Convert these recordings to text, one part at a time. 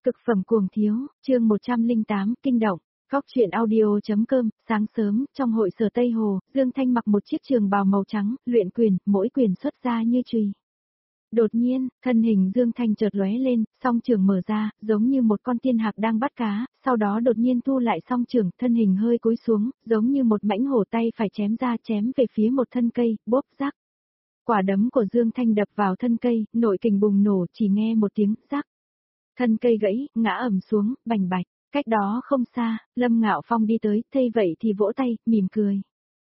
Cực phẩm cuồng thiếu, chương 108, kinh động. Góc truyện audio.com, sáng sớm, trong hội sở Tây Hồ, Dương Thanh mặc một chiếc trường bào màu trắng, luyện quyền, mỗi quyền xuất ra như chùy. Đột nhiên, thân hình Dương Thanh chợt lóe lên, song trường mở ra, giống như một con tiên hạc đang bắt cá, sau đó đột nhiên thu lại song trường, thân hình hơi cúi xuống, giống như một mãnh hổ tay phải chém ra chém về phía một thân cây, bốp rắc. Quả đấm của Dương Thanh đập vào thân cây, nội kình bùng nổ, chỉ nghe một tiếng rắc. Thân cây gãy, ngã ầm xuống, bành bạch. Cách đó không xa, Lâm Ngạo Phong đi tới, thấy vậy thì vỗ tay, mỉm cười.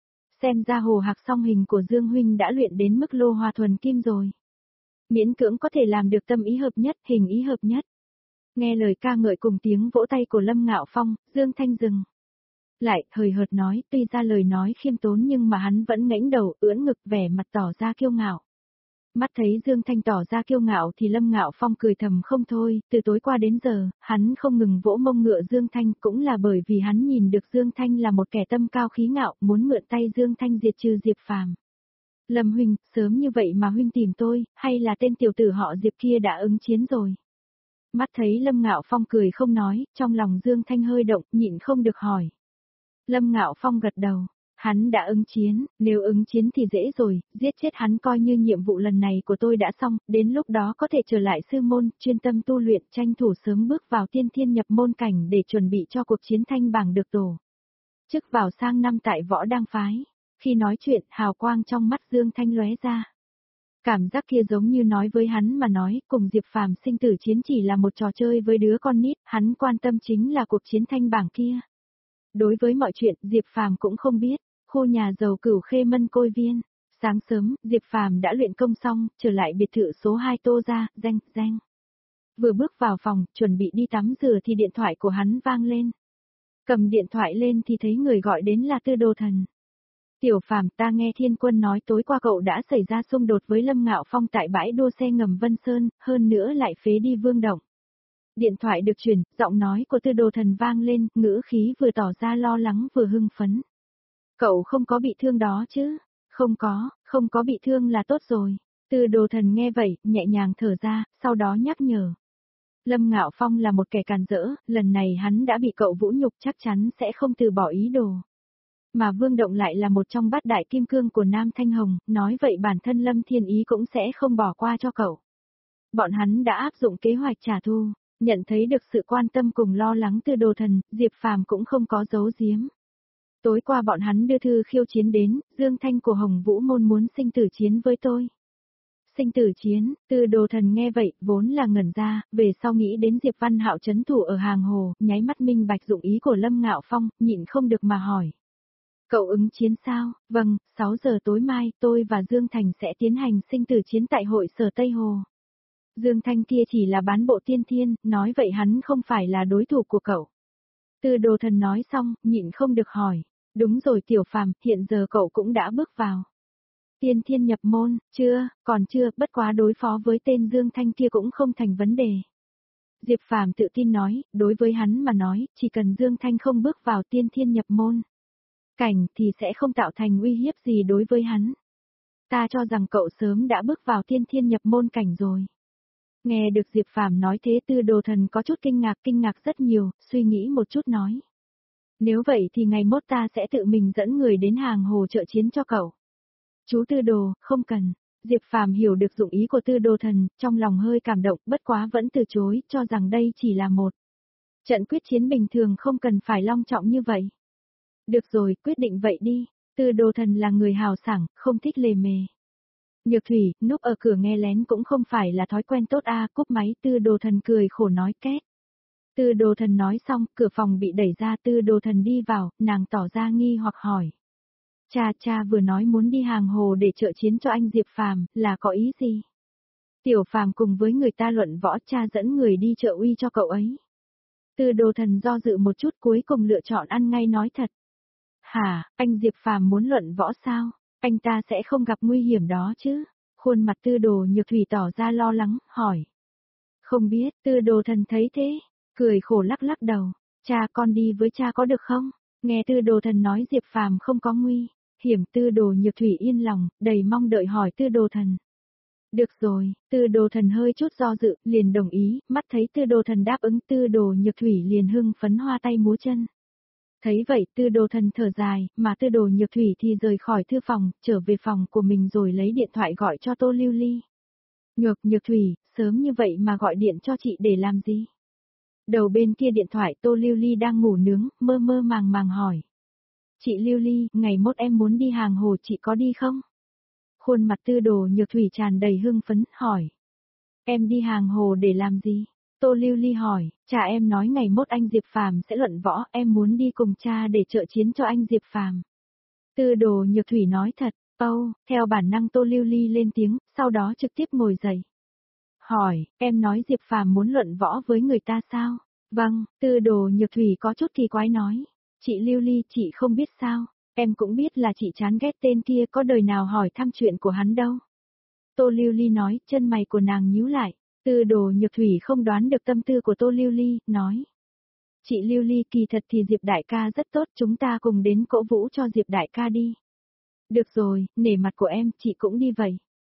Xem ra hồ hạc song hình của Dương Huynh đã luyện đến mức lô hoa thuần kim rồi. Miễn cưỡng có thể làm được tâm ý hợp nhất, hình ý hợp nhất. Nghe lời ca ngợi cùng tiếng vỗ tay của Lâm Ngạo Phong, Dương Thanh dừng. Lại, hời hợt nói, tuy ra lời nói khiêm tốn nhưng mà hắn vẫn ngẩng đầu, ưỡn ngực vẻ mặt tỏ ra kiêu ngạo. Mắt thấy Dương Thanh tỏ ra kiêu ngạo thì Lâm Ngạo Phong cười thầm không thôi, từ tối qua đến giờ, hắn không ngừng vỗ mông ngựa Dương Thanh cũng là bởi vì hắn nhìn được Dương Thanh là một kẻ tâm cao khí ngạo, muốn mượn tay Dương Thanh diệt trừ Diệp Phàm. Lâm huynh, sớm như vậy mà huynh tìm tôi, hay là tên tiểu tử họ Diệp kia đã ứng chiến rồi? Mắt thấy Lâm Ngạo Phong cười không nói, trong lòng Dương Thanh hơi động, nhịn không được hỏi. Lâm Ngạo Phong gật đầu. Hắn đã ứng chiến, nếu ứng chiến thì dễ rồi, giết chết hắn coi như nhiệm vụ lần này của tôi đã xong, đến lúc đó có thể trở lại sư môn, chuyên tâm tu luyện, tranh thủ sớm bước vào tiên thiên nhập môn cảnh để chuẩn bị cho cuộc chiến thanh bảng được tổ. Chức vào sang năm tại võ đăng phái, khi nói chuyện, hào quang trong mắt Dương Thanh lóe ra. Cảm giác kia giống như nói với hắn mà nói, cùng Diệp Phàm sinh tử chiến chỉ là một trò chơi với đứa con nít, hắn quan tâm chính là cuộc chiến thanh bảng kia. Đối với mọi chuyện, Diệp Phàm cũng không biết. Khu nhà giàu Cửu Khê Mân Côi Viên. Sáng sớm, Diệp Phàm đã luyện công xong, trở lại biệt thự số 2 Tô gia, danh. Vừa bước vào phòng, chuẩn bị đi tắm rửa thì điện thoại của hắn vang lên. Cầm điện thoại lên thì thấy người gọi đến là Tư Đồ Thần. Tiểu Phàm, ta nghe Thiên Quân nói tối qua cậu đã xảy ra xung đột với Lâm Ngạo Phong tại bãi đua xe ngầm Vân Sơn, hơn nữa lại phế đi Vương Động. Điện thoại được truyền, giọng nói của Tư Đồ Thần vang lên, ngữ khí vừa tỏ ra lo lắng vừa hưng phấn. Cậu không có bị thương đó chứ? Không có bị thương là tốt rồi. Tư Đồ Thần nghe vậy, nhẹ nhàng thở ra, sau đó nhắc nhở. Lâm Ngạo Phong là một kẻ càn rỡ, lần này hắn đã bị cậu vũ nhục chắc chắn sẽ không từ bỏ ý đồ. Mà Vương Động lại là một trong bát đại kim cương của Nam Thanh Hồng, nói vậy bản thân Lâm Thiên Ý cũng sẽ không bỏ qua cho cậu. Bọn hắn đã áp dụng kế hoạch trả thù, nhận thấy được sự quan tâm cùng lo lắng Tư Đồ Thần, Diệp Phàm cũng không có giấu giếm. Tối qua bọn hắn đưa thư khiêu chiến đến, Dương Thanh của Hồng Vũ Môn muốn sinh tử chiến với tôi. Sinh tử chiến, Tư Đồ Thần nghe vậy, vốn là ngẩn ra, về sau nghĩ đến Diệp Văn Hạo trấn thủ ở Hàng Hồ, nháy mắt minh bạch dụng ý của Lâm Ngạo Phong, nhịn không được mà hỏi. Cậu ứng chiến sao? Vâng, 6 giờ tối mai, tôi và Dương Thành sẽ tiến hành sinh tử chiến tại hội sở Tây Hồ. Dương Thanh kia chỉ là bán bộ tiên thiên, nói vậy hắn không phải là đối thủ của cậu. Tư Đồ Thần nói xong, nhịn không được hỏi. Đúng rồi Tiểu Phàm, hiện giờ cậu cũng đã bước vào. Tiên thiên nhập môn, còn chưa, bất quá đối phó với tên Dương Thanh kia cũng không thành vấn đề. Diệp Phàm tự tin nói, đối với hắn mà nói, chỉ cần Dương Thanh không bước vào tiên thiên nhập môn cảnh thì sẽ không tạo thành uy hiếp gì đối với hắn. Ta cho rằng cậu sớm đã bước vào tiên thiên nhập môn cảnh rồi. Nghe được Diệp Phàm nói thế Tư Đồ Thần có chút kinh ngạc rất nhiều, suy nghĩ một chút nói. Nếu vậy thì ngày mốt ta sẽ tự mình dẫn người đến Hàng Hồ trợ chiến cho cậu. Chú Tư Đồ, không cần. Diệp Phàm hiểu được dụng ý của Tư Đồ Thần, trong lòng hơi cảm động, bất quá vẫn từ chối, cho rằng đây chỉ là một trận quyết chiến bình thường không cần phải long trọng như vậy. Được rồi, quyết định vậy đi. Tư Đồ Thần là người hào sảng, không thích lề mề. Nhược Thủy, núp ở cửa nghe lén cũng không phải là thói quen tốt cúp máy. Tư Đồ Thần cười khổ nói két. Tư Đồ Thần nói xong, cửa phòng bị đẩy ra. Tư Đồ Thần đi vào, nàng tỏ ra nghi hoặc hỏi. Cha vừa nói muốn đi Hàng Hồ để trợ chiến cho anh Diệp Phàm, là có ý gì? Tiểu Phàm cùng với người ta luận võ, cha dẫn người đi trợ uy cho cậu ấy. Tư Đồ Thần do dự một chút cuối cùng lựa chọn ăn ngay nói thật. Hả, anh Diệp Phàm muốn luận võ sao? Anh ta sẽ không gặp nguy hiểm đó chứ? Khuôn mặt Tư Đồ Nhược Thủy tỏ ra lo lắng, hỏi. Không biết, Tư Đồ Thần thấy thế, cười khổ lắc đầu. Cha, con đi với cha có được không? Nghe Tư Đồ Thần nói Diệp Phàm không có nguy hiểm, Tư Đồ Nhược Thủy yên lòng, đầy mong đợi hỏi Tư Đồ Thần. Được rồi, Tư Đồ Thần hơi chút do dự, liền đồng ý, mắt thấy Tư Đồ Thần đáp ứng, Tư Đồ Nhược Thủy liền hưng phấn hoa tay múa chân. Thấy vậy Tư Đồ Thần thở dài, mà Tư Đồ Nhược Thủy thì rời khỏi thư phòng, trở về phòng của mình rồi lấy điện thoại gọi cho Tô Lưu Ly. Nhược Thủy, sớm như vậy mà gọi điện cho chị để làm gì? Đầu bên kia điện thoại Tô Lưu Ly đang ngủ nướng, mơ mơ màng màng hỏi. Chị Lưu Ly, ngày mốt em muốn đi hàng hồ chị có đi không? Khuôn mặt Tư Đồ Nhược Thủy tràn đầy hưng phấn, hỏi. Em đi hàng hồ để làm gì? Tô Lưu Ly hỏi, cha em nói ngày mốt anh Diệp Phàm sẽ luận võ, em muốn đi cùng cha để trợ chiến cho anh Diệp Phàm. Tư Đồ Nhược Thủy nói thật, theo bản năng Tô Lưu Ly lên tiếng, sau đó trực tiếp ngồi dậy. Hỏi, em nói Diệp Phàm muốn luận võ với người ta sao? Vâng, Tư Đồ Nhược Thủy có chút kỳ quái nói. Chị Lưu Ly, chị không biết sao, em cũng biết là chị chán ghét tên kia, có đời nào hỏi thăm chuyện của hắn đâu. Tô Lưu Ly nói, chân mày của nàng nhíu lại. Tư Đồ Nhược Thủy không đoán được tâm tư của Tô Lưu Ly, nói. Chị Lưu Ly, kỳ thật thì Diệp đại ca rất tốt, chúng ta cùng đến cổ vũ cho Diệp đại ca đi. Được rồi, nể mặt của em, chị cũng đi vậy.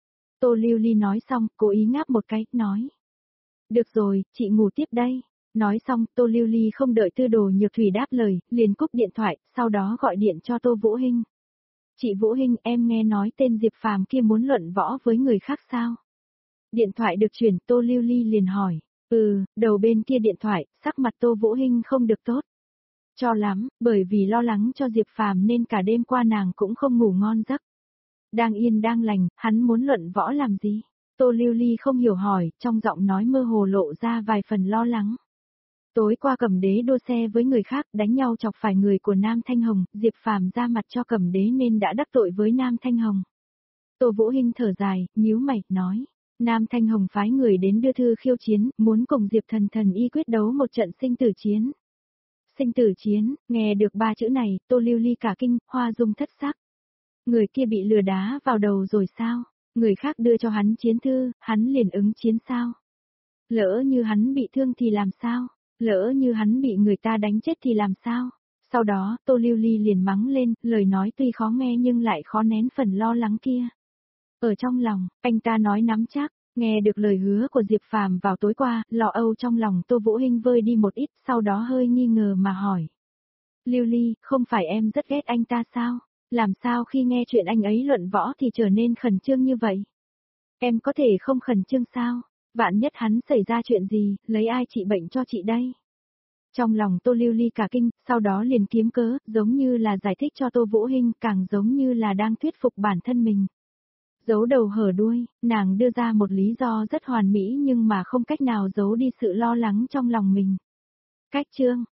Tô Lưu Ly nói xong, cố ý ngáp một cái, nói. Được rồi, chị ngủ tiếp đây. Nói xong, Tô Lưu Ly không đợi Tư Đồ Nhược Thủy đáp lời, liền cúp điện thoại, sau đó gọi điện cho Tô Vũ Hinh. Chị Vũ Hinh, em nghe nói tên Diệp Phàm kia muốn luận võ với người khác sao? Điện thoại được chuyển, Tô Lưu Ly liền hỏi. Đầu bên kia điện thoại, sắc mặt Tô Vũ Hinh không được tốt. Cho lắm, bởi vì lo lắng cho Diệp Phàm nên cả đêm qua nàng cũng không ngủ ngon giấc. Đang yên đang lành, hắn muốn luận võ làm gì? Tô Lưu Ly không hiểu hỏi, trong giọng nói mơ hồ lộ ra vài phần lo lắng. Tối qua Cẩm Đế đua xe với người khác, đánh nhau chọc phải người của Nam Thanh Hồng, Diệp Phàm ra mặt cho Cẩm Đế nên đã đắc tội với Nam Thanh Hồng. Tô Vũ Hinh thở dài, nhíu mày, nói. Nam Thanh Hồng phái người đến đưa thư khiêu chiến, muốn cùng Diệp Thần y quyết đấu một trận sinh tử chiến. Sinh tử chiến, nghe được ba chữ này, Tô Lưu Ly cả kinh, hoa dung thất sắc. Người kia bị lừa đá vào đầu rồi sao? Người khác đưa cho hắn chiến thư, hắn liền ứng chiến sao? Lỡ như hắn bị thương thì làm sao? Lỡ như hắn bị người ta đánh chết thì làm sao? Sau đó, Tô Lưu Ly liền mắng lên, lời nói tuy khó nghe nhưng lại khó nén phần lo lắng kia. Ở trong lòng, anh ta nói nắm chắc, nghe được lời hứa của Diệp Phàm vào tối qua, lo âu trong lòng Tô Vũ Hinh vơi đi một ít, sau đó hơi nghi ngờ mà hỏi. Lưu Ly, không phải em rất ghét anh ta sao? Làm sao khi nghe chuyện anh ấy luận võ thì trở nên khẩn trương như vậy? Em có thể không khẩn trương sao? Vạn nhất hắn xảy ra chuyện gì, lấy ai trị bệnh cho chị đây? Trong lòng Tô Lưu Ly cả kinh, sau đó liền kiếm cớ, giống như là giải thích cho Tô Vũ Hinh, càng giống như là đang thuyết phục bản thân mình. Giấu đầu hở đuôi, nàng đưa ra một lý do rất hoàn mỹ nhưng mà không cách nào giấu đi sự lo lắng trong lòng mình. Cách chương